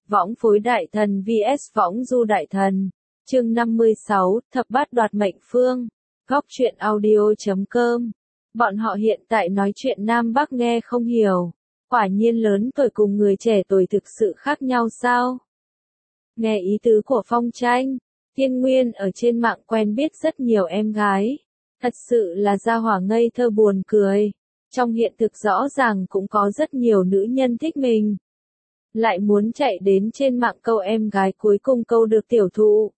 Võng phối đại thần vs võng du đại thần. Chương 56, thập bát đoạt mệnh phương. Góc truyện audio.com. Bọn họ hiện tại nói chuyện Nam Bắc nghe không hiểu. Quả nhiên lớn tuổi cùng người trẻ tuổi thực sự khác nhau sao? Nghe ý tứ của Phong Tranh, Thiên Nguyên ở trên mạng quen biết rất nhiều em gái. Thật sự là gia hỏa ngây thơ buồn cười. Trong hiện thực rõ ràng cũng có rất nhiều nữ nhân thích mình. Lại muốn chạy đến trên mạng câu em gái cuối cùng câu được tiểu thụ.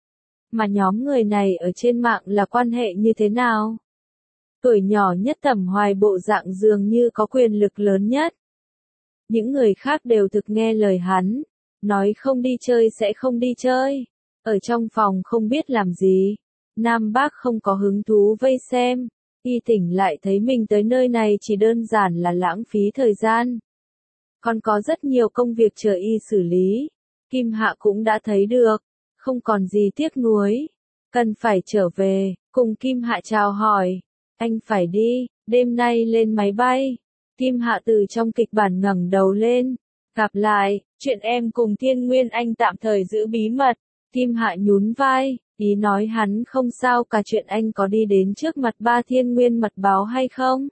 Mà nhóm người này ở trên mạng là quan hệ như thế nào? Tuổi nhỏ nhất Thẩm Hoài bộ dạng dường như có quyền lực lớn nhất. Những người khác đều thực nghe lời hắn. Nói không đi chơi sẽ không đi chơi. Ở trong phòng không biết làm gì. Nam Bác không có hứng thú vây xem. Y tỉnh lại thấy mình tới nơi này chỉ đơn giản là lãng phí thời gian. Còn có rất nhiều công việc chờ y xử lý. Kim Hạ cũng đã thấy được. Không còn gì tiếc nuối. Cần phải trở về, cùng Kim Hạ chào hỏi. Anh phải đi, đêm nay lên máy bay. Kim Hạ từ trong kịch bản ngẩng đầu lên. Gặp lại, chuyện em cùng Thiên Nguyên anh tạm thời giữ bí mật. Kim Hạ nhún vai, ý nói hắn không sao cả chuyện anh có đi đến trước mặt ba Thiên Nguyên mật báo hay không.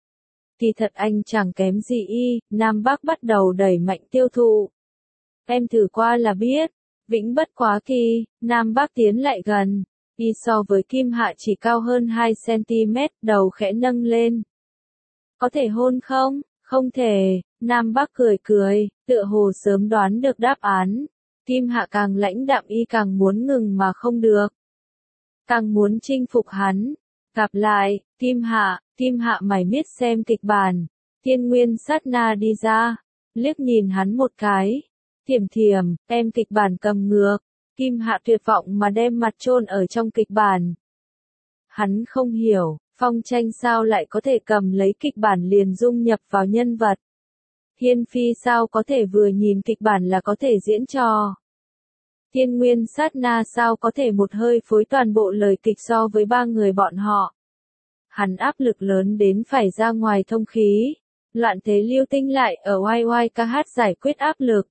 Thì thật anh chẳng kém gì y, Nam Bắc bắt đầu đẩy mạnh tiêu thụ. Em thử qua là biết, vĩnh bất quá kỳ, Nam Bắc tiến lại gần. Y so với Kim Hạ chỉ cao hơn 2 cm, đầu khẽ nâng lên. Có thể hôn không? Không thể, Nam Bắc cười cười, tựa hồ sớm đoán được đáp án. Kim Hạ càng lãnh đạm y càng muốn ngừng mà không được. Càng muốn chinh phục hắn. Gặp lại, Kim Hạ mày miết xem kịch bản. Thiên Nguyên sát na đi ra, liếc nhìn hắn một cái. Thiểm, em kịch bản cầm ngược. Kim Hạ tuyệt vọng mà đem mặt chôn ở trong kịch bản. Hắn không hiểu, Phong Tranh sao lại có thể cầm lấy kịch bản liền dung nhập vào nhân vật. Hiên Phi sao có thể vừa nhìn kịch bản là có thể diễn trò. Thiên Nguyên sát na sao có thể một hơi phối toàn bộ lời kịch so với ba người bọn họ. Hắn áp lực lớn đến phải ra ngoài thông khí. Loạn thế Lưu Tinh lại ở YYKH giải quyết áp lực.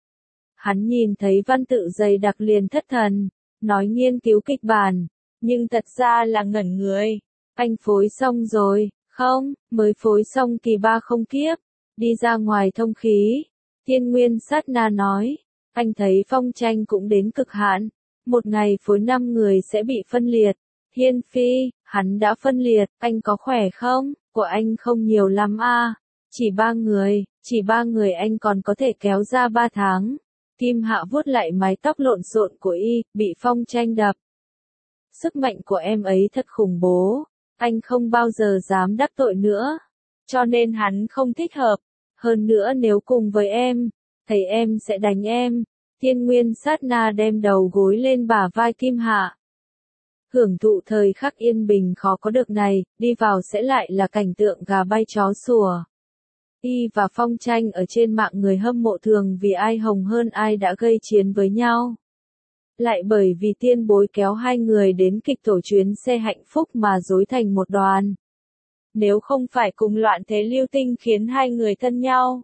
Hắn nhìn thấy văn tự dày đặc liền thất thần, nói nghiên cứu kịch bản, nhưng thật ra là ngẩn người. Anh phối xong rồi, không, mới phối xong kỳ 3 không kiếp, đi ra ngoài thông khí. Thiên Nguyên sát na nói, anh thấy Phong Tranh cũng đến cực hạn, một ngày phối 5 người sẽ bị phân liệt. Hiên Phi, hắn đã phân liệt, anh có khỏe không? Của anh không nhiều lắm à, chỉ 3 người anh còn có thể kéo ra 3 tháng. Kim Hạ vuốt lại mái tóc lộn xộn của y, bị Phong Tranh đập. Sức mạnh của em ấy thật khủng bố, anh không bao giờ dám đắc tội nữa. Cho nên hắn không thích hợp. Hơn nữa nếu cùng với em, thấy em sẽ đánh em. Thiên Nguyên sát na đem đầu gối lên bả vai Kim Hạ. Hưởng thụ thời khắc yên bình khó có được này, đi vào sẽ lại là cảnh tượng gà bay chó sủa. Y và Phong Tranh ở trên mạng người hâm mộ thường vì ai hồng hơn ai đã gây chiến với nhau. Lại bởi vì tiên bối kéo hai người đến kịch tổ chuyến xe hạnh phúc mà rối thành một đoàn. Nếu không phải cùng loạn thế Lưu Tinh khiến hai người thân nhau,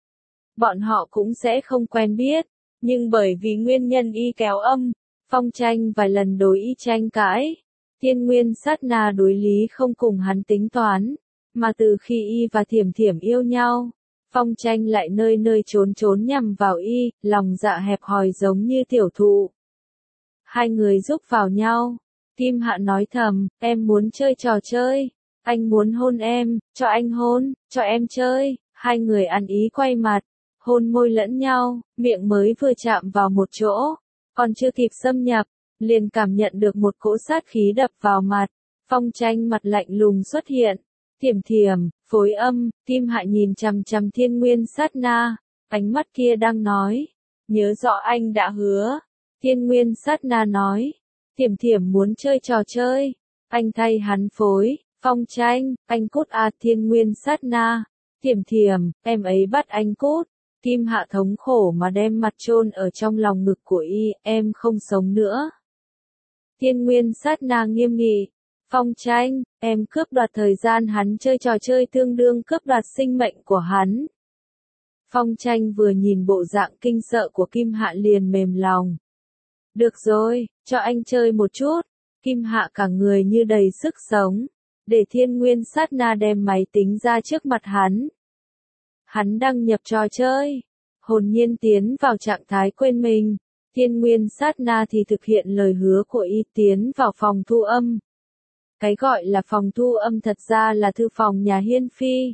bọn họ cũng sẽ không quen biết. Nhưng bởi vì nguyên nhân y kéo âm, Phong Tranh vài lần đối y tranh cãi. Thiên Nguyên sát na đối lý không cùng hắn tính toán. Mà từ khi y và Thiểm yêu nhau, Phong Tranh lại nơi nơi trốn nhằm vào y, lòng dạ hẹp hòi giống như tiểu thụ. Hai người giúp vào nhau. Kim Hạ nói thầm, em muốn chơi trò chơi. Anh muốn hôn em, cho anh hôn, cho em chơi. Hai người ăn ý quay mặt, hôn môi lẫn nhau, miệng mới vừa chạm vào một chỗ. Còn chưa kịp xâm nhập, liền cảm nhận được một cỗ sát khí đập vào mặt. Phong Tranh mặt lạnh lùng xuất hiện. Thiểm, phối âm, Kim Hạ nhìn chằm chằm Thiên Nguyên sát na, ánh mắt kia đang nói. Nhớ rõ anh đã hứa. Thiên Nguyên sát na nói. Thiểm muốn chơi trò chơi. Anh thay hắn phối. Phong Tranh, anh cút à. Thiên Nguyên sát na. Thiểm, em ấy bắt anh cút. Kim Hạ thống khổ mà đem mặt chôn ở trong lòng ngực của y, em không sống nữa. Thiên Nguyên sát na nghiêm nghị. Phong Tranh, em cướp đoạt thời gian hắn chơi trò chơi tương đương cướp đoạt sinh mệnh của hắn. Phong Tranh vừa nhìn bộ dạng kinh sợ của Kim Hạ liền mềm lòng. Được rồi, cho anh chơi một chút. Kim Hạ cả người như đầy sức sống. Để Thiên Nguyên sát na đem máy tính ra trước mặt hắn. Hắn đăng nhập trò chơi. Hồn nhiên tiến vào trạng thái quên mình. Thiên Nguyên sát na thì thực hiện lời hứa của y tiến vào phòng thu âm. Cái gọi là phòng thu âm thật ra là thư phòng nhà Hiên Phi.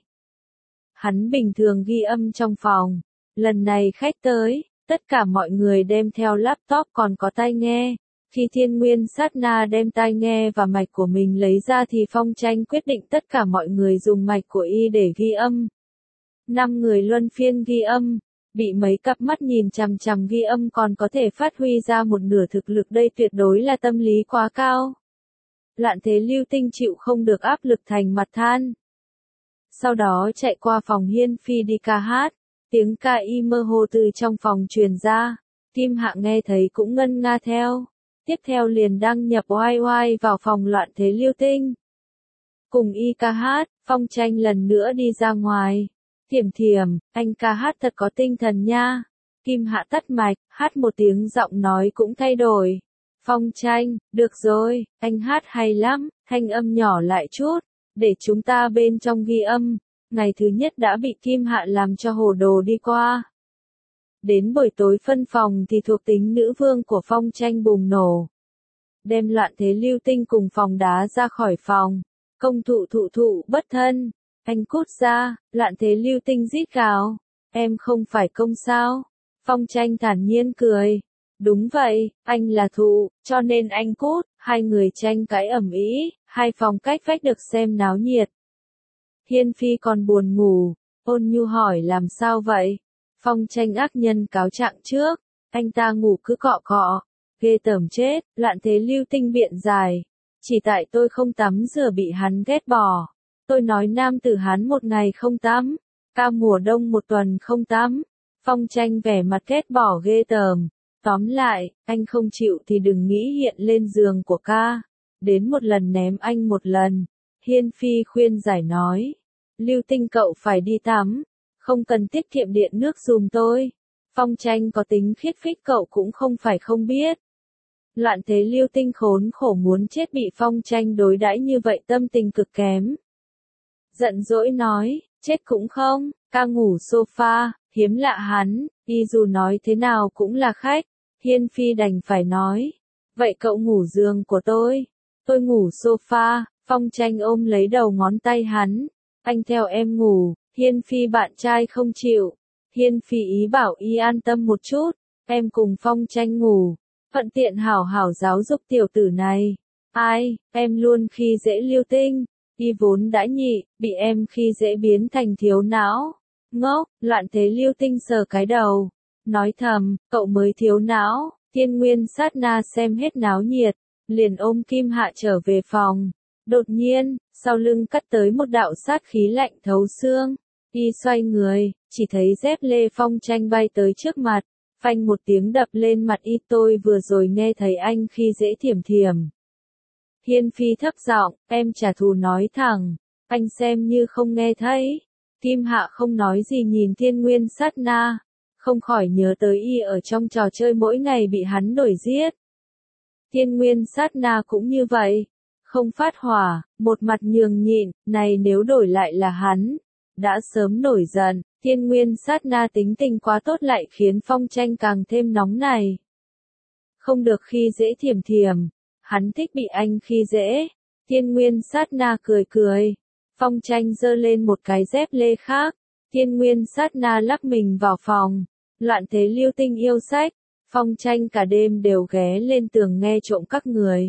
Hắn bình thường ghi âm trong phòng. Lần này khách tới, tất cả mọi người đem theo laptop còn có tai nghe. Khi Thiên Nguyên sát na đem tai nghe và mạch của mình lấy ra thì Phong Tranh quyết định tất cả mọi người dùng mạch của y để ghi âm. 5 người luân phiên ghi âm. Bị mấy cặp mắt nhìn chằm chằm ghi âm còn có thể phát huy ra một nửa thực lực, đây tuyệt đối là tâm lý quá cao. Loạn Thế Lưu Tinh chịu không được áp lực thành mặt than. Sau đó chạy qua phòng Hiên Phi đi ca hát, tiếng ca y mơ hồ từ trong phòng truyền ra, Kim Hạ nghe thấy cũng ngân nga theo, tiếp theo liền đăng nhập oai oai vào phòng Loạn Thế Lưu Tinh. Cùng y ca hát, Phong Tranh lần nữa đi ra ngoài. Thiểm thiểm, anh ca hát thật có tinh thần nha. Kim Hạ tắt mạch, hát một tiếng giọng nói cũng thay đổi. Phong Tranh, được rồi, anh hát hay lắm, thanh âm nhỏ lại chút, để chúng ta bên trong ghi âm. Ngày thứ nhất đã bị Kim Hạ làm cho hồ đồ đi qua. Đến buổi tối phân phòng thì thuộc tính nữ vương của Phong Tranh bùng nổ. Đem Loạn Thế Lưu Tinh cùng phòng đá ra khỏi phòng. Công thụ bất thân. Anh cút ra, Loạn Thế Lưu Tinh rít gào. Em không phải công sao? Phong Tranh thản nhiên cười. Đúng vậy, anh là thụ, cho nên anh cút. Hai người tranh cãi ầm ĩ, hai phòng cách vách được xem náo nhiệt. Hiên Phi còn buồn ngủ, Ôn Nhu hỏi làm sao vậy? Phong Tranh ác nhân cáo trạng trước, anh ta ngủ cứ cọ cọ, ghê tởm chết. Loạn Thế Lưu Tinh biện giải, chỉ tại tôi không tắm rửa bị hắn ghét bỏ. Tôi nói nam tử hắn một ngày không tắm, ca mùa đông một tuần không tắm. Phong Tranh vẻ mặt ghét bỏ ghê tởm. Tóm lại, anh không chịu thì đừng nghĩ hiện lên giường của ca. Đến một lần ném anh một lần. Hiên Phi khuyên giải nói. Lưu Tinh cậu phải đi tắm. Không cần tiết kiệm điện nước giùm tôi. Phong Tranh có tính khiết phích cậu cũng không phải không biết. Loạn Thế Lưu Tinh khốn khổ muốn chết bị Phong Tranh đối đãi như vậy tâm tình cực kém. Giận dỗi nói, chết cũng không, ca ngủ sofa, hiếm lạ hắn, y dù nói thế nào cũng là khách. Hiên Phi đành phải nói, vậy cậu ngủ giường của tôi ngủ sofa. Phong Tranh ôm lấy đầu ngón tay hắn, anh theo em ngủ. Hiên Phi bạn trai không chịu. Hiên Phi ý bảo y an tâm một chút, em cùng Phong Tranh ngủ, thuận tiện hảo hảo giáo dục tiểu tử này. Ai, em luôn khi dễ Lưu Tinh, y vốn đã nhị, bị em khi dễ biến thành thiếu não. Ngốc, Loạn Thế Lưu Tinh sờ cái đầu, nói thầm, cậu mới thiếu não. Thiên Nguyên sát na xem hết náo nhiệt, liền ôm Kim Hạ trở về phòng. Đột nhiên, sau lưng cắt tới một đạo sát khí lạnh thấu xương. Y xoay người, chỉ thấy dép lê Phong Tranh bay tới trước mặt, phanh một tiếng đập lên mặt y. Tôi vừa rồi nghe thấy anh khi dễ Thiểm Thiểm. Hiên Phi thấp giọng, em trả thù nói thẳng, anh xem như không nghe thấy. Kim Hạ không nói gì nhìn Thiên Nguyên sát na, không khỏi nhớ tới y ở trong trò chơi mỗi ngày bị hắn đuổi giết. Thiên Nguyên sát na cũng như vậy, không phát hỏa, một mặt nhường nhịn, này nếu đổi lại là hắn, đã sớm nổi giận. Thiên Nguyên sát na tính tình quá tốt lại khiến Phong Tranh càng thêm nóng này. Không được khi dễ Thiểm Thiểm, hắn thích bị anh khi dễ. Thiên Nguyên sát na cười cười. Phong Tranh giơ lên một cái dép lê khác. Thiên Nguyên sát na lắc mình vào phòng. Loạn Thế Lưu Tinh yêu sách. Phong Tranh cả đêm đều ghé lên tường nghe trộm các người.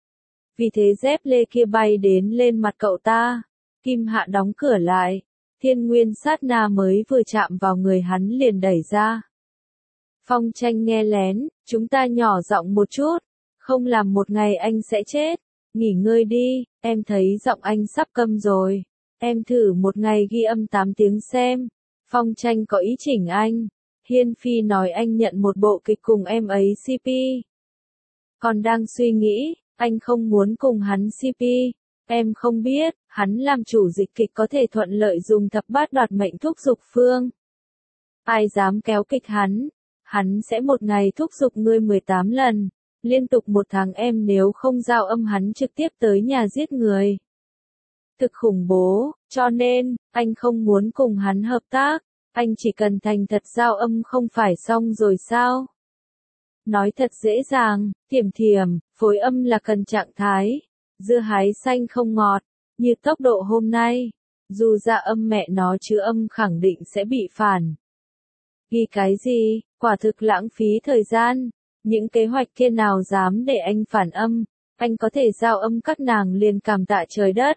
Vì thế dép lê kia bay đến lên mặt cậu ta. Kim Hạ đóng cửa lại. Thiên Nguyên sát na mới vừa chạm vào người hắn liền đẩy ra. Phong Tranh nghe lén, chúng ta nhỏ giọng một chút. Không làm một ngày anh sẽ chết. Nghỉ ngơi đi, em thấy giọng anh sắp câm rồi. Em thử một ngày ghi âm 8 tiếng xem. Phong Tranh có ý chỉnh anh. Hiên Phi nói anh nhận một bộ kịch cùng em ấy CP. Còn đang suy nghĩ, anh không muốn cùng hắn CP. Em không biết, hắn làm chủ dịch kịch có thể thuận lợi dùng thập bát đoạt mệnh thúc giục phương. Ai dám kéo kịch hắn sẽ một ngày thúc giục ngươi 18 lần, liên tục 1 tháng em nếu không giao âm hắn trực tiếp tới nhà giết người. Thực khủng bố, cho nên, anh không muốn cùng hắn hợp tác, anh chỉ cần thành thật giao âm không phải xong rồi sao? Nói thật dễ dàng, thiểm, phối âm là cần trạng thái, dưa hái xanh không ngọt, như tốc độ hôm nay, dù ra âm mẹ nó chứ âm khẳng định sẽ bị phản. Ghi cái gì, quả thực lãng phí thời gian, những kế hoạch kia nào dám để anh phản âm, anh có thể giao âm các nàng liền cảm tạ trời đất.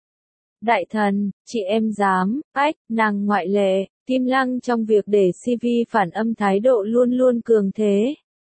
Đại thần, chị em dám, nàng ngoại lệ, Kim Lăng trong việc để CV phản âm thái độ luôn luôn cường thế.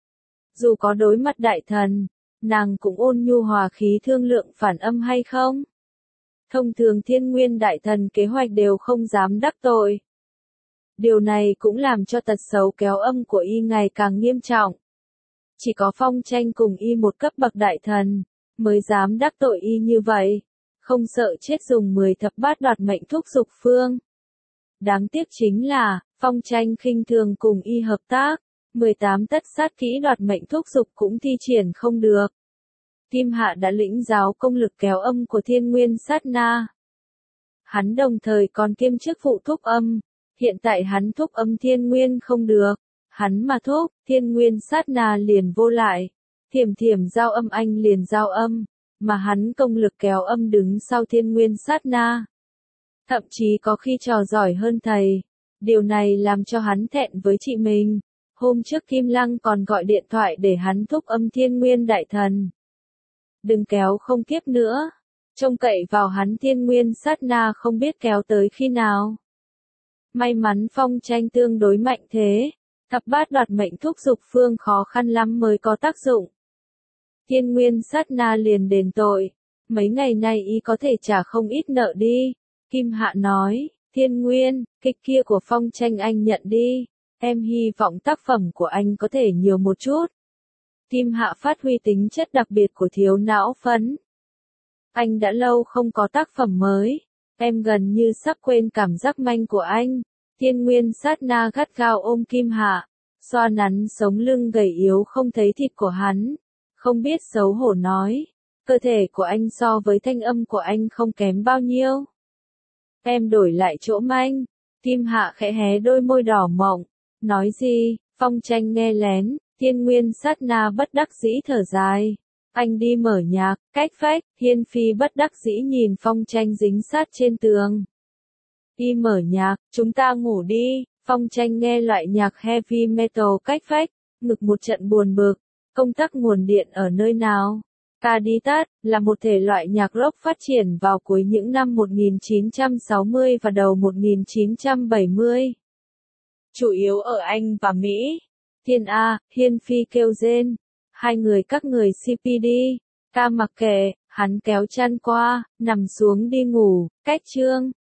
Dù có đối mặt đại thần, nàng cũng ôn nhu hòa khí thương lượng phản âm hay không. Thông thường Thiên Nguyên đại thần kế hoạch đều không dám đắc tội. Điều này cũng làm cho tật xấu kéo âm của y ngày càng nghiêm trọng. Chỉ có Phong Tranh cùng y một cấp bậc đại thần, mới dám đắc tội y như vậy, không sợ chết dùng 10 thập bát đoạt mệnh thúc giục phương. Đáng tiếc chính là, Phong Tranh khinh thường cùng y hợp tác, 18 tất sát kỹ đoạt mệnh thúc giục cũng thi triển không được. Kim Hạ đã lĩnh giáo công lực kéo âm của Thiên Nguyên sát na. Hắn đồng thời còn kiêm chức vụ thúc âm, hiện tại hắn thúc âm Thiên Nguyên không được, hắn mà thúc, Thiên Nguyên sát na liền vô lại, thiểm giao âm anh liền giao âm, mà hắn công lực kéo âm đứng sau Thiên Nguyên sát na. Thậm chí có khi trò giỏi hơn thầy, điều này làm cho hắn thẹn với chị mình. Hôm trước Kim Lăng còn gọi điện thoại để hắn thúc âm Thiên Nguyên đại thần. Đừng kéo không tiếp nữa, trông cậy vào hắn Thiên Nguyên sát na không biết kéo tới khi nào. May mắn Phong Tranh tương đối mạnh thế, thập bát đoạt mệnh thúc giục phương khó khăn lắm mới có tác dụng. Thiên Nguyên sát na liền đền tội, mấy ngày nay y có thể trả không ít nợ đi. Kim Hạ nói, Thiên Nguyên, kịch kia của Phong Tranh anh nhận đi, em hy vọng tác phẩm của anh có thể nhiều một chút. Kim Hạ phát huy tính chất đặc biệt của thiếu não phấn. Anh đã lâu không có tác phẩm mới, em gần như sắp quên cảm giác manh của anh. Thiên Nguyên sát na gắt gao ôm Kim Hạ, xoa nắn sống lưng gầy yếu không thấy thịt của hắn, không biết xấu hổ nói, cơ thể của anh so với thanh âm của anh không kém bao nhiêu. Em đổi lại chỗ manh. Kim Hạ khẽ hé đôi môi đỏ mọng, nói gì? Phong Tranh nghe lén, Thiên Nguyên sát na bất đắc dĩ thở dài. Anh đi mở nhạc, cách vách, Hiên Phi bất đắc dĩ nhìn Phong Tranh dính sát trên tường. Đi mở nhạc, chúng ta ngủ đi. Phong Tranh nghe loại nhạc heavy metal cách vách, ngực một trận buồn bực. Công tắc nguồn điện ở nơi nào? Caditat là một thể loại nhạc rock phát triển vào cuối những năm 1960 và đầu 1970. Chủ yếu ở Anh và Mỹ. Thiên A, Hiên Phi kêu rên. Hai người các người CPD. Ca mặc kệ, hắn kéo chăn qua, nằm xuống đi ngủ. Cách chương.